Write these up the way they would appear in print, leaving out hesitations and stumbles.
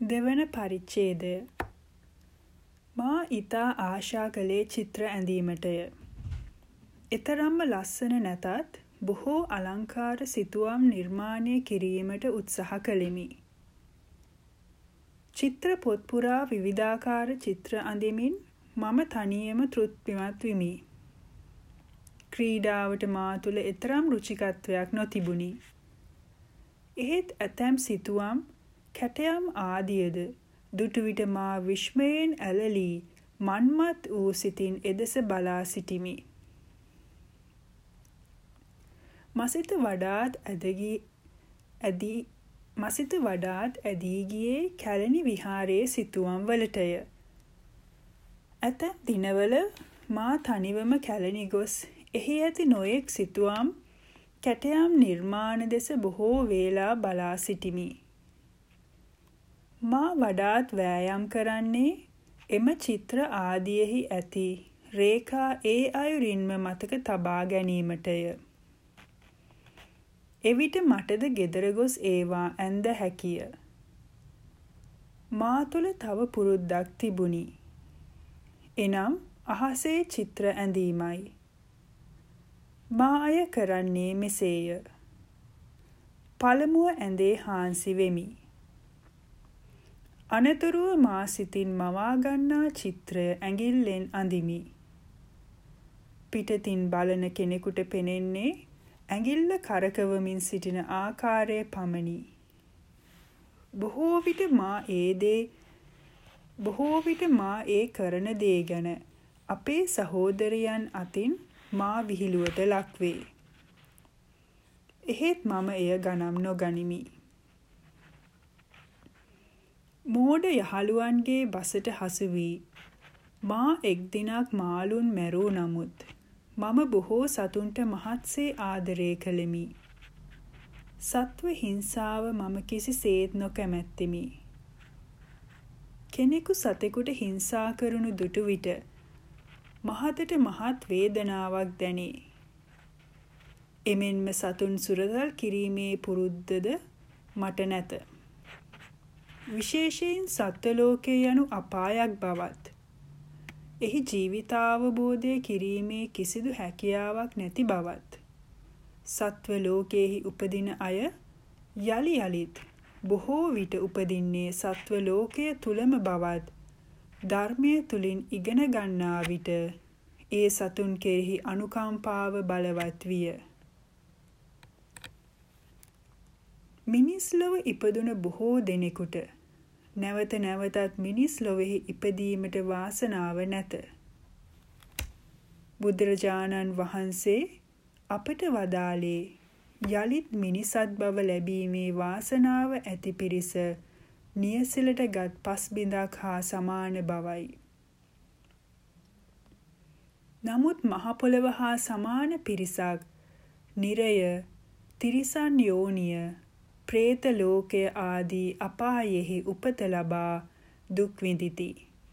දෙවන පරිච්ඡේදය. මා ඊතා ආශා කළේ චිත්‍ර ඇඳීමටය. ඊතරම්ම ලස්සන නැතත් බොහෝ අලංකාර සිතුවම් නිර්මාණය කිරීමට උත්සාහ කළෙමි. චිත්‍ර පොත් පුරා විවිධාකාර චිත්‍ර අඳිමින් මම තනියම තෘප්තිමත් විමි. ක්‍රීඩාවට මා තුළ ඊතරම් රුචිකත්වයක් නොතිබුණි. එහෙත් ඇතැම් සිතුවම් කැටයම් ආදියද දුටු විට මා විශ්මයෙන් ඇලලී මන්මත් වූ සිතින් එදෙස බලා සිටිමි. මසිත වඩාත් ඇදී ගියේ කැලණි විහාරයේ සිතුවම් වලටය. ඇතැම් දිනවල මා තනිවම කැලණි ගොස් එහි ඇති නොයෙක් සිතුවම් කැටයම් නිර්මාණ දෙස බොහෝ වේලා බලා සිටිමි. මා වඩාත් වෑයම් කරන්නේ එම චිත්‍ර ආදියෙහි ඇති රේඛා ඒ අයුරින්ම මතක තබා ගැනීමටය. එවිට මටද ගෙදර ගොස් ඒවා ඇඳ හැකිය. මා තුළ තව පුරුද්දක් තිබුණි. එනම් අහසේ චිත්‍ර ඇඳීමයි. මා අය කරන්නේ මෙසේය. පළමුව ඇඳේ හාන්සි වෙමි. අනතුරුව මා සිතින් මවා ගන්නා චිත්‍රය ඇඟිල්ලෙන් අඳිමි. පිටතින් බලන කෙනෙකුට පෙනෙන්නේ ඇඟිල්ල කරකවමින් සිටින ආකාරය පමණි. බොහෝ විට මා ඒ කරන දේ ගැන අපේ සහෝදරයන් අතින් මා විහිළුවට ලක්වේ. එහෙත් මම එය ගණන් නොගනිමි. මෝඩ යහළුවන්ගේ බසට හසු වී මා එක් දිනක් මාළුන් මැරූ නමුත් මම බොහෝ සතුන්ට මහත්සේ ආදරය කළෙමි. සත්ව හිංසාව මම කිසිසේත් නොකැමැත්තෙමි. කෙනෙකු සතෙකුට හිංසා කරනු දුටු විට මහතට මහත් වේදනාවක් දැනේ. එමෙන්ම සතුන් සුරතල් කිරීමේ පුරුද්දද මට නැත. විශේෂයෙන් සත්ව ලෝකය යනු අපායක් බවත්, එහි ජීවිතාවබෝධය කිරීමේ කිසිදු හැකියාවක් නැති බවත්, සත්ව ලෝකයෙහි උපදින අය යලි යලිත් බොහෝ විට උපදින්නේ සත්ව ලෝකය තුලම බවත් ධර්මය තුලින් ඉගෙන ගන්නා විට ඒ සතුන් කෙරෙහි අනුකම්පාව බලවත් විය. මිනිස් ලොව ඉපදුන බොහෝ දෙනෙකුට නැවත නැවතත් මිනිස් ලොවෙහි ඉපදීමට වාසනාව නැත. බුදුරජාණන් වහන්සේ අපට වදාළේ යලිත් මිනිසත් බව ලැබීමේ වාසනාව ඇති පිරිස නියසිලට ගත් පස්බිඳක් හා සමාන බවයි. නමුත් මහ පොළව හා සමාන පිරිසක් නිරය, තිරිසන් යෝනිය, ප්‍රේත ලෝකය ආදී අපායෙහි උපත ලබා දුක් විඳිති.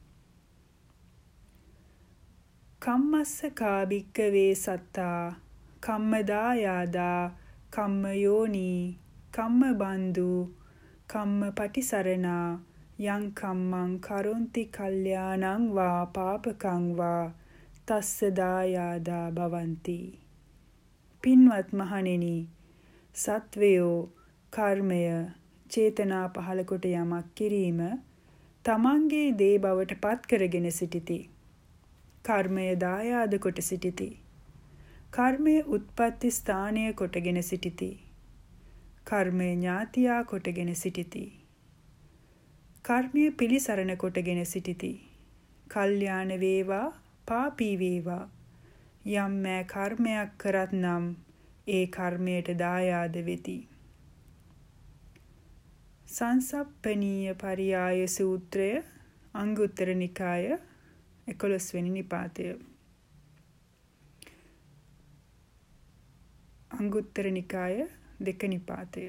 කම්මස්ස කාභික්කවේ සත්තා කම්මදායාදා කම්ම යෝනී කම්ම බන්දු කම්ම පටිසරණා යං කම්මං කරොන්ති කල්යාණං වා පාපකං වා තස්ස දායාදා භවಂತಿ. පින්වත් මහණෙනි, සත්වයෝ කර්මය චේතනා පහළ කොට යමක් කිරීම තමන්ගේ දේ බවට පත් කරගෙන සිටිති. කර්මය දායාද කොට සිටිති. කර්මය උත්පත්ති ස්ථානය කොටගෙන සිටිති. කර්මය ඥාතියා කොටගෙන සිටිති. කර්මය පිළිසරණ කොටගෙන සිටිති. කල්යාණ වේවා පාපී වේවා යම් මෑ කර්මයක් කරත් නම් ඒ කර්මයට දායාද වෙති. සංසප්පනීය පරියාය සූත්‍රය අංගුත්තර නිකාය 11 වෙනි නිපාතය. අංගුත්තර නිකාය 2 නිපාතය.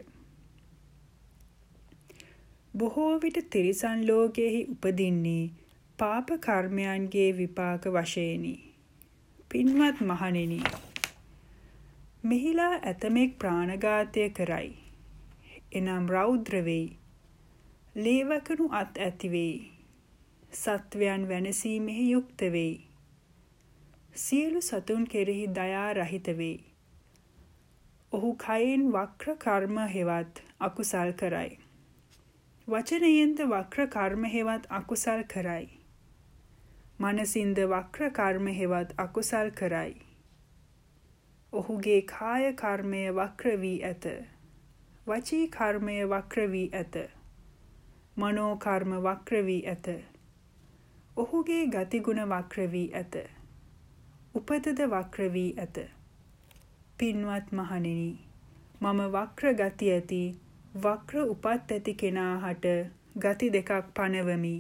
බොහෝ විට තිරිසන් ලෝකයෙහි උපදින්නේ පාප කර්මයන්ගේ විපාක වශයෙනි. පින්වත් මහණෙනි, මෙහිලා ඇතමෙක් ප්‍රාණඝාතය කරයි. එනම් රෞද්‍ර වෙයි. ලේවකනු අත් ඇති වෙයි. සත්වයන් වෙනසීමෙහි යුක්ත වෙයි. සියලු සතුන් කෙරෙහි දයා රහිත වෙයි. ඔහු කයෙන් වක්‍ර කර්ම හෙවත් අකුසල් කරයි. වචනයෙන්ද වක්‍ර කර්ම හෙවත් අකුසල් කරයි. මනසින්ද වක්‍ර කර්ම හෙවත් අකුසල් කරයි. ඔහුගේ කාය කර්මය වක්‍ර වී ඇත. වචී කර්මය වක්‍ර වී ඇත. මනෝ කර්ම වක්‍ර වී ඇත. ඔහුගේ ගතිගුණ වක්‍ර වී ඇත. උපතද වක්‍ර වී ඇත. පින්වත් මහණෙනි, මම වක්‍ර ගති ඇති වක්‍ර උපත් ඇති කෙනාහට ගති දෙකක් පනවමි.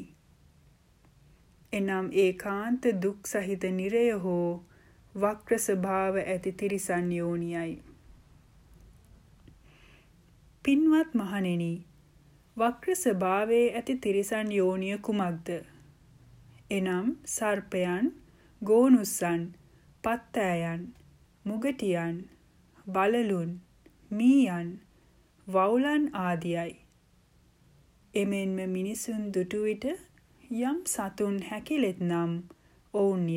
එනම් ඒකාන්ත දුක් සහිත නිරය හෝ වක්‍ර ස්වභාව ඇති තිරිසන් යෝනියයි. පින්වත් මහණෙනි, වක්‍ර ස්වභාවයේ ඇති තිරිසන් යෝනිය කුමක්ද? එනම් සර්පයන්, ගෝනුස්සන්, පත්තෑයන්, මුගටියන්, බලලුන්, මීයන්, වවුලන් ආදියයි. එමෙන්ම මිනිසුන් දුටු විට යම් සතුන් හැකිලෙත් නම් ඔවුන්ය.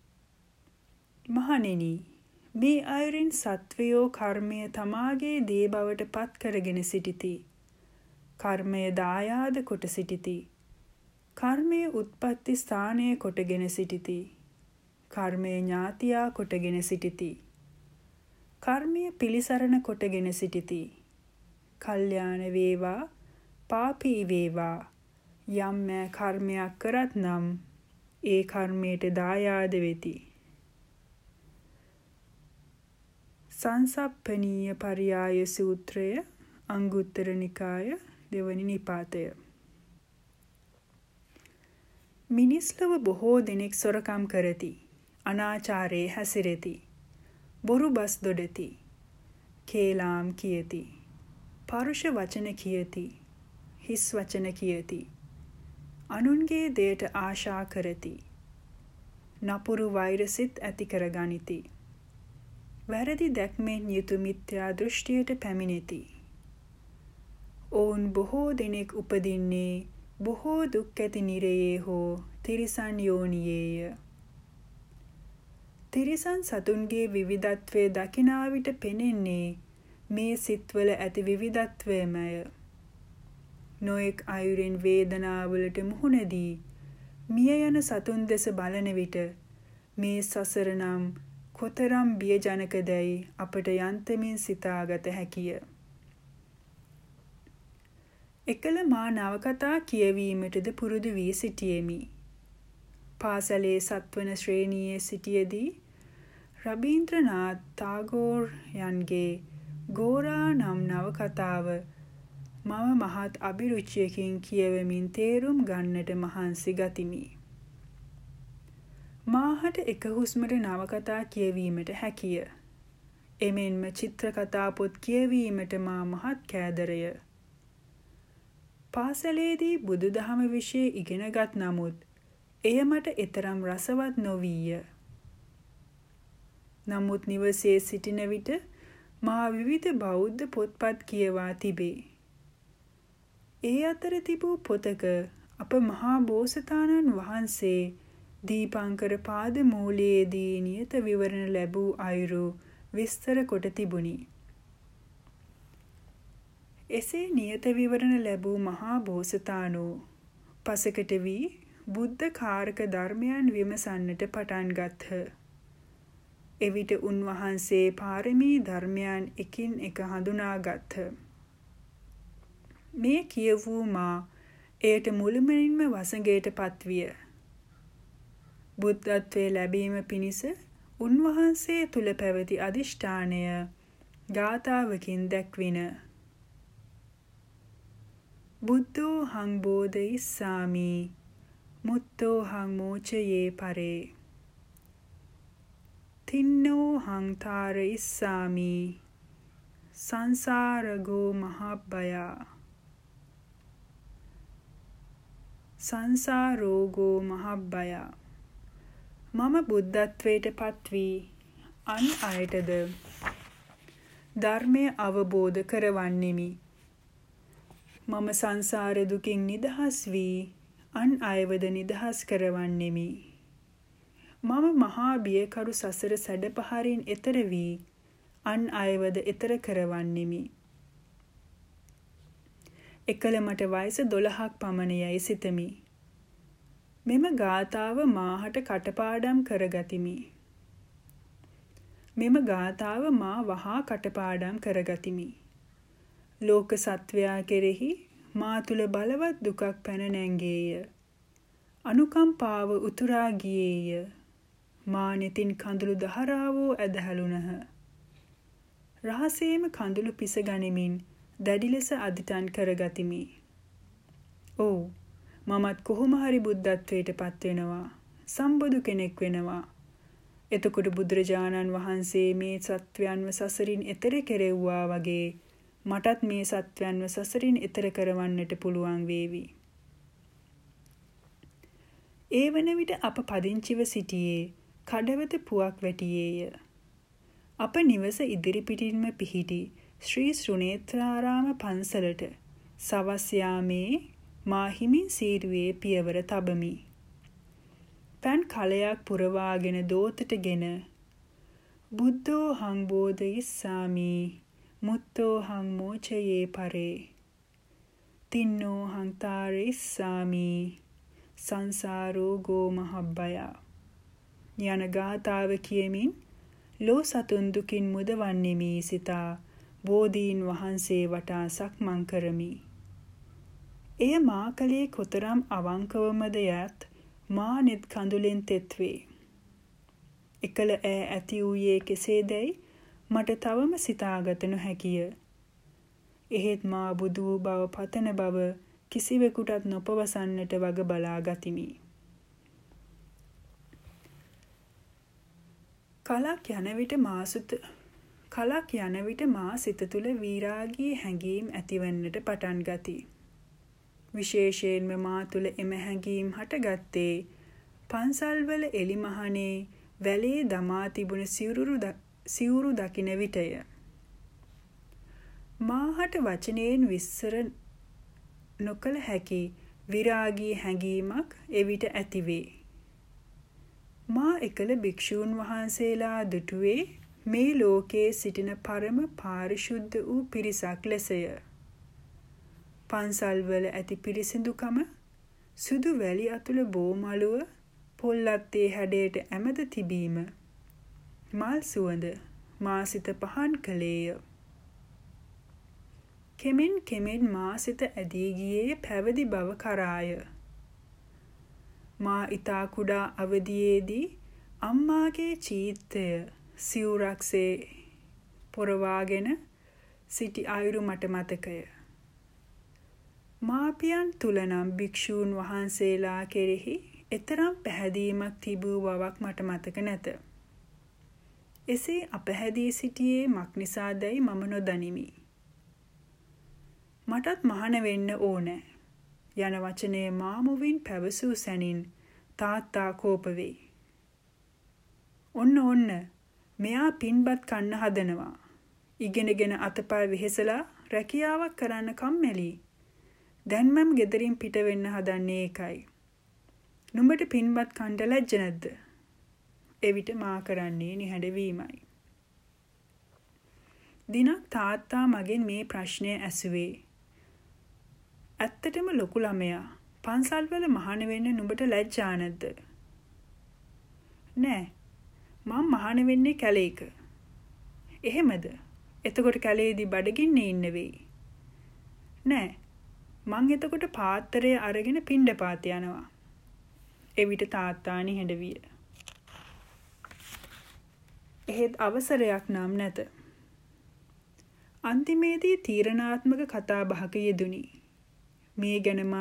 මහණෙනි, මේ අයුරින් සත්වයෝ කර්මය තමාගේ දේ බවට පත් කරගෙන සිටිති. කර්මය දායාද කොට සිටිති. කර්මය උත්පත්ති ස්ථානය කොටගෙන සිටිති. කර්මය ඥාතියා කොටගෙන සිටිති. කර්මය පිළිසරණ කොටගෙන සිටිති. කල්යාණ වේවා, පාපී වේවා, යම් කර්මයක් කරත් නම් ඒ කර්මයට දායාද වෙති. සංසප්පනීය පරියාය සූත්‍රය, අංගුත්තර නිකාය, දෙවනි නිපාතය. මිනිස් ලොව බොහෝ දෙනෙක් සොරකම් කරති. අනාචාරයේ හැසිරෙති. බොරු බස් දොඩති. කේලාම් කියති. පරුෂ වචන කියති. හිස් වචන කියති. අනුන්ගේ දෙයට ආශා කරති. නපුරු වෛරසිත ඇති කරගනිති. වැරදි දැක්මෙන් යුතු මිත්‍යා දෘෂ්ටියට පැමිණෙති. ඔවුන් බොහෝ දෙනෙක් උපදින්නේ බොහෝ දුක් ඇති නිරයේ හෝ තිරිසන් යෝනියේය. තිරිසන් සතුන්ගේ විවිධත්වය දකිනා විට පෙනෙන්නේ මේ සිත්වල ඇති විවිධත්වයමය. නොයෙක් අයුරින් වේදනාවලට මුහුණ දී මිය යන සතුන් දෙස බලන විට මේ සසර නම් කොතරම් බියජනකදැයි අපට යන්තමින් සිතාගත හැකිය. එකල මා නවකතා කියවීමටද පුරුදු වී සිටියෙමි. පාසලේ සත්වන ශ්‍රේණියේ සිටියේදී රබීන්ද්‍රනාත් ටාගෝරයන්ගේ ගෝරා නම් නවකතාව මම මහත් අභිරුචියකින් කියවමින් තේරුම් ගන්නට මහන්සි ගතිමි. මාහට එක හුස්මට නවකතා කියවීමට හැකිය. එමෙන්ම චිත්‍රකතා පොත් කියවීමට මා මහත් කෑදරය. පාසලේදී බුදුදහම විෂය ඉගෙනගත් නමුත් එය මට එතරම් රසවත් නොවීය. නමුත් නිවසේ සිටින විට මා විවිධ බෞද්ධ පොත්පත් කියවා තිබේ. ඒ අතර තිබූ පොතක අප මහා බෝසතාණන් වහන්සේ දීපංකර පාද මූලයේදී නියත විවරණ ලැබූ අයුරු විස්තර කොට තිබුණි. එසේ නියත විවරණ ලැබූ මහා බෝසතාණෝ පසකට වී බුද්ධ කාරක ධර්මයන් විමසන්නට පටන් ගත්හ. එවිට උන්වහන්සේ පාරමී ධර්මයන් එකින් එක හඳුනාගත්හ. මේ කියවූ මා එයට මුළුමනින්ම වසඟයට පත්විය. බුද්ධත්වයේ ලැබීම පිණිස උන්වහන්සේ තුල පැවති අදිෂ්ඨානය ගාථාවකින් දැක්වින. බුද්ධෝ හං බෝධිසාමි මුත්තෝ හං මෝචයේ පරේ තින්නෝ හං තාරයිස්සාමි සංසාරගෝ මහබ්බයා සංසාරෝගෝ මහබ්බයා. මම බුද්ධත්වයට පත් වී අන් අයටද ධර්මය අවබෝධ කරවන්නෙමි. මම සංසාර දුකින් නිදහස් වී අන් අයවද නිදහස් කරවන්නෙමි. මම මහා බියකරු සසර සැඩපහරින් එතර වී අන් අයවද එතර කරවන්නෙමි. එකල මට වයස 12ක් පමණ යයි සිතමි. මෙම ගාථාව මාහට කටපාඩම් කරගතිමි. මෙම ගාථාව මා වහා කටපාඩම් කරගතිමි. ලෝක සත්වයා කෙරෙහි මා තුල බලවත් දුකක් පැන නැංගේය. අනුකම්පාව උතුරා ගියේය. මා නෙතින් කඳුළු දහරාවෝ ඇදහැළුණහ. රහසේම කඳුළු පිස ගනිමින් දැඩි ලෙස අදිටන් කරගතිමි. ඔව්, මමත් කොහොම හරි බුද්ධත්වයට පත් වෙනවා. සම්බුදු කෙනෙක් වෙනවා. එතකොට බුදුරජාණන් වහන්සේ මේ සත්වයන්ව සසරින් එතර කෙරෙව්වා වගේ මටත් මේ සත්වයන්ව සසරින් එතර කරවන්නට පුළුවන් වේවි. ඒ වන විට අප පදිංචිව සිටියේ කඩවත පුවක් වැටියේය. අප නිවස ඉදිරි පිටින්ම පිහිටි ශ්‍රී ශ්‍රුණේත්‍රාරාම පන්සලට සවස් යාමේ මා හිමින් සීරුවේ පියවර තබමි. පෑන් කලයක් පුරවාගෙන දෝතටගෙන බුද්ධෝ හං බෝධිස්සාමි මුත්තෝ හං මෝචයේ පරේ තින්නෝ හං තාරිස්සාමි සංසාරෝ ගෝ මහබ්බයා යන ගාථාව කියමින් ලෝ සතුන් දුකින් මුදවන්නෙමි සිතා බෝධීන් වහන්සේ වටා සක්මන් කරමි. එය මා කලේ කොතරම් අවංකවමද යත් මා නෙත් කඳුලෙන් තෙත්වේ. එකල ඈ ඇති වූයේ කෙසේදැයි මට තවම සිතාගත නොහැකිය. එහෙත් මා බුදු වූ බව පතන බව කිසිවෙකුටත් නොපවසන්නට වග බලා ගතිමි. කලක් යන විට මා සිත තුළ වීරාගී හැඟීම් ඇතිවන්නට පටන් ගති. විශේෂයෙන්ම මා තුළ එම හැඟීම් හටගත්තේ පන්සල්වල එලිමහනේ වැලේ දමා තිබුණ සිවුරු දකින විටය. මාහට වචනයෙන් විස්තර නොකළ හැකි විරාගී හැඟීමක් එවිට ඇතිවේ. මා එකල භික්ෂූන් වහන්සේලා දුටුවේ මේ ලෝකයේ සිටින පරම පාරිශුද්ධ වූ පිරිසක් ලෙසය. පන්සල්වල ඇති පිරිසිදුකම, සුදු වැලි අතුල බෝමළුව, පොල්ලත්තේ හැඩයට ඇමද තිබීම, මල් සුවඳ මා සිත පහන් කළේය. කෙමෙන් මා සිත ඇදී ගියේ පැවිදි බව කරාය. මා ඊතා කුඩා අවදියේදී අම්මාගේ චීත්තය සිවුරක්සේ පොරවාගෙන සිටි අයුරු මට මතකය. මාපියන් තුල නම් භික්ෂූන් වහන්සේලා කෙරෙහි එතරම් පැහැදීමක් තිබූ බවක් මට මතක නැත. එසේ අපැහැදී සිටියේ මක් නිසාදැයි මම නොදනිමි. මටත් මහාන වෙන්න ඕනෑ යන වචනය මාමුවින් පැවසූ සැනින් තාත්තා කෝප වෙයි. ඔන්න මෙයා පින්බත් කන්න හදනවා. ඉගෙනගෙන අතපය වෙහෙසලා රැකියාවක් කරන්න කම්මැලි. දැන් මම ගෙදරින් පිට වෙන්න හදන්නේ ඒකයි. නුඹට පින්බත් කන්න ලැජ්ජ නැද්ද? එවිට මා කරන්නේ නිහඬවීමයි. දිනක් තාත්තා මගෙන් මේ ප්‍රශ්නය ඇසුවේ. ඇත්තටම ලොකු ළමයා පන්සල්වල මහාන වෙන්න නුඹට ලැජ්ජා නැද්ද? නෑ. මම මහාන වෙන්නේ කැලේක. එහෙමද? එතකොට කැලේදී බඩගින්නේ ඉන්න වෙයි. නෑ. මං එතකොට පාත්‍රය අරගෙන පිණ්ඩපාත යනවා. එවිට තාත්තා නිහඬ විය. එහෙත් අවසරයක් නම් නැත. අන්තිමේදී තීරණාත්මක කතා බහක යෙදුණි. මේ ගැන මා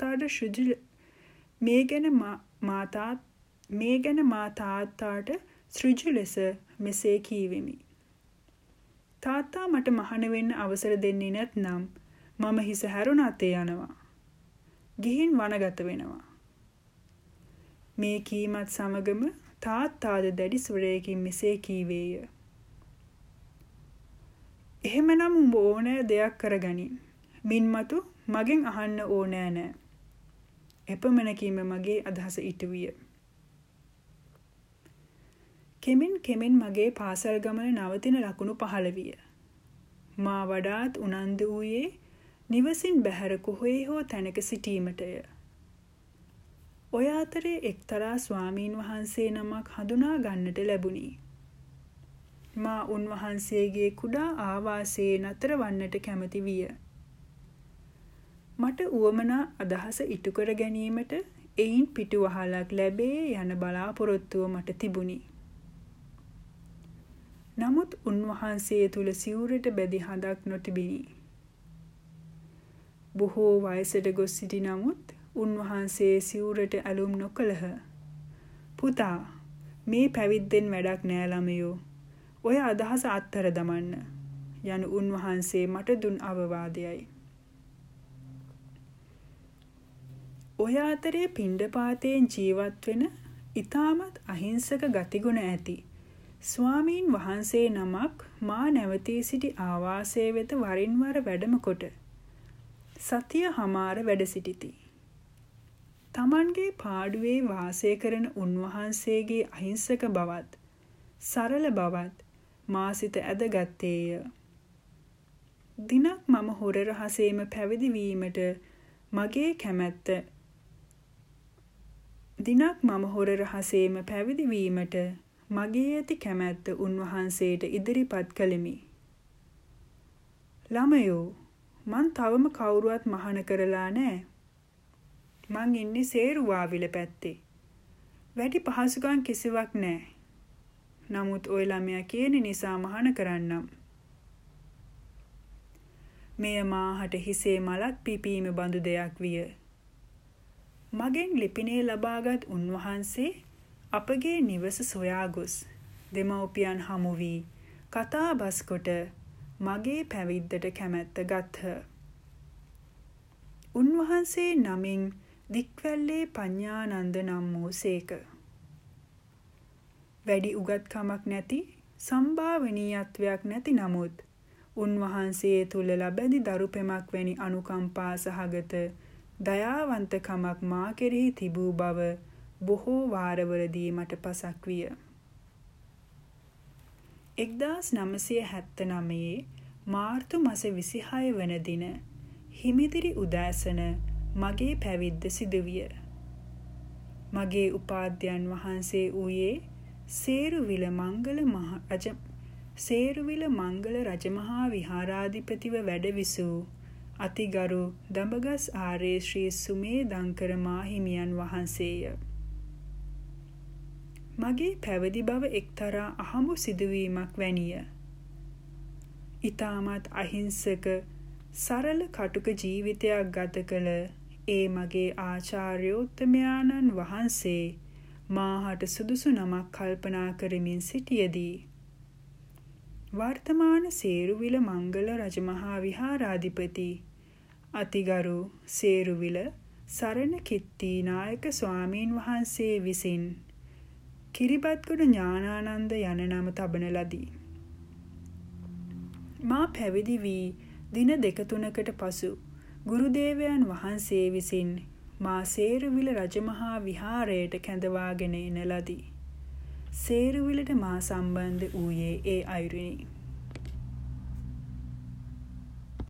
තාත්තාට සෘජු ලෙස මෙසේ කීවෙමි. තාත්තා මට මහාන වෙන්න අවසර දෙන්නේ නැත්නම් මම හිස හැරුණත් යනවා. ගිහින් වනගත වෙනවා. මේ කීමත් සමගම තාත්තාද දැඩි ස්වරයකින් මෙසේ කීවේය. එහෙමනම් උඹ ඕනෑ දෙයක් කරගනින්. මින්මතු මගෙන් අහන්න ඕනෑ නෑ. එපමණකින්ම මගේ අදහස ඉටු විය. කෙමෙන් මගේ පාසල් ගමන නවතින ලකුණු පහළ විය. මා වඩාත් උනන්දු වූයේ නිවසින් බැහැර කොහේ හෝ තැනක සිටීමටය. ඔය අතරේ එක්තරා ස්වාමීන් වහන්සේ නමක් හඳුනා ගන්නට ලැබුණි. මා උන්වහන්සේගේ කුඩා ආවාසයේ නතර වන්නට කැමති විය. මට උවමනා අදහස ඉටු කර ගැනීමට එයින් පිටුවහලක් ලැබේ යන බලාපොරොත්තුව මට තිබුණි. නමුත් උන්වහන්සේ තුල සිවුරට බැඳි හදක් නොතිබිණි. බොහෝ වයසට ගොස් සිටි නමුත් උන්වහන්සේ සිවුරට ඇලුම් නොකළහ. පුතා, මේ පැවිද්දෙන් වැඩක් නෑ ළමයෝ. ඔය අදහස අත්හැර දමන්න යන උන්වහන්සේ මට දුන් අවවාදයයි. ඔය අතරේ පිණ්ඩපාතයෙන් ජීවත් වෙන ඊටමත් අහිංසක ගතිගුණ ඇති ස්වාමීන් වහන්සේ නමක් මා නැවතී සිටි ආවාසයේ වෙත වරින් වර වැඩම කොට සතිය හමාර වැඩ සිටිති. තමන්ගේ පාඩුවේ වාසය කරන උන්වහන්සේගේ අහිංසක බවත් සරල බවත් මා සිත ඇදගත්තේය. දිනක් මම හොර රහසේම පැවිදි වීමට මගේ ඇති කැමැත්ත උන්වහන්සේට ඉදිරිපත් කළෙමි. ළමයෝ, මං තවම කවුරුවත් මහාන කරලා නෑ. මං ඉන්නේ සේරුවාවිල පැත්තේ. වැඩි පහසුකම් කිසිවක් නෑ. නමුත් ඔය ළමයා කියන නිසා මහාන කරන්නම්. මෙය මාහට හිසේ මලක් පිපීම බඳු දෙයක් විය. මගෙන් ලිපිනේ ලබාගත් උන්වහන්සේ අපගේ නිවස සොයා ගොස් දෙමව්පියන් හමු වී කතා බස් කොට මගේ පැවිද්දට කැමැත්ත ගත්හ. උන්වහන්සේ නමින් දික්වැල්ලේ පඤ්ඤානන්ද නම් වූ සේක. වැඩි උගත්කමක් නැති සම්භාවනීයත්වයක් නැති නමුත් උන්වහන්සේ තුල ලැබෙන දරුපෙමක් වැනි අනුකම්පා සහගත දයාවන්තකමක් මා කෙරෙහි තිබූ බව බොහෝ වාරවලදී මට පසක් විය. 1979 මාර්තු මාස 26 වන දින හිමිදිරි උදෑසන මගේ පැවිද්ද සිදුවිය. මගේ උපාධ්‍යයන් වහන්සේ වූයේ සේරුවිල මංගල රජමහා විහාරාධිපතිව වැඩවිසූ අතිගරු දඹගස් ආරේ ශ්‍රී සුමේදංකර මාහිමියන් වහන්සේය. මගේ පැවිදි බව එක්තරා අහඹු සිදුවීමක් වැනිය. ඊටමත් අහිංසක සරල කටුක ජීවිතයක් ගත කළ ඒ මගේ ආචාර්යෝත්තමයාණන් වහන්සේ මාහට සුදුසු නමක් කල්පනා කරමින් සිටියදී වර්තමාන සේරුවිල මංගල රජමහා විහාරාධිපති අතිගරු සේරුවිල සරණ කිත්ති නායක ස්වාමීන් වහන්සේ විසින් කිරිබත්ගොඩ ඥානානන්ද යන නම තබන ලදී. මා පැවිදි වී දින 2-3කට පසු ගුරුදේවයන් වහන්සේ විසින් මා සේරුවිල රජමහා විහාරයට කැඳවාගෙන එන ලදී. සේරුවිලට මා සම්බන්ධ වූයේ ඒ අයුරිනි.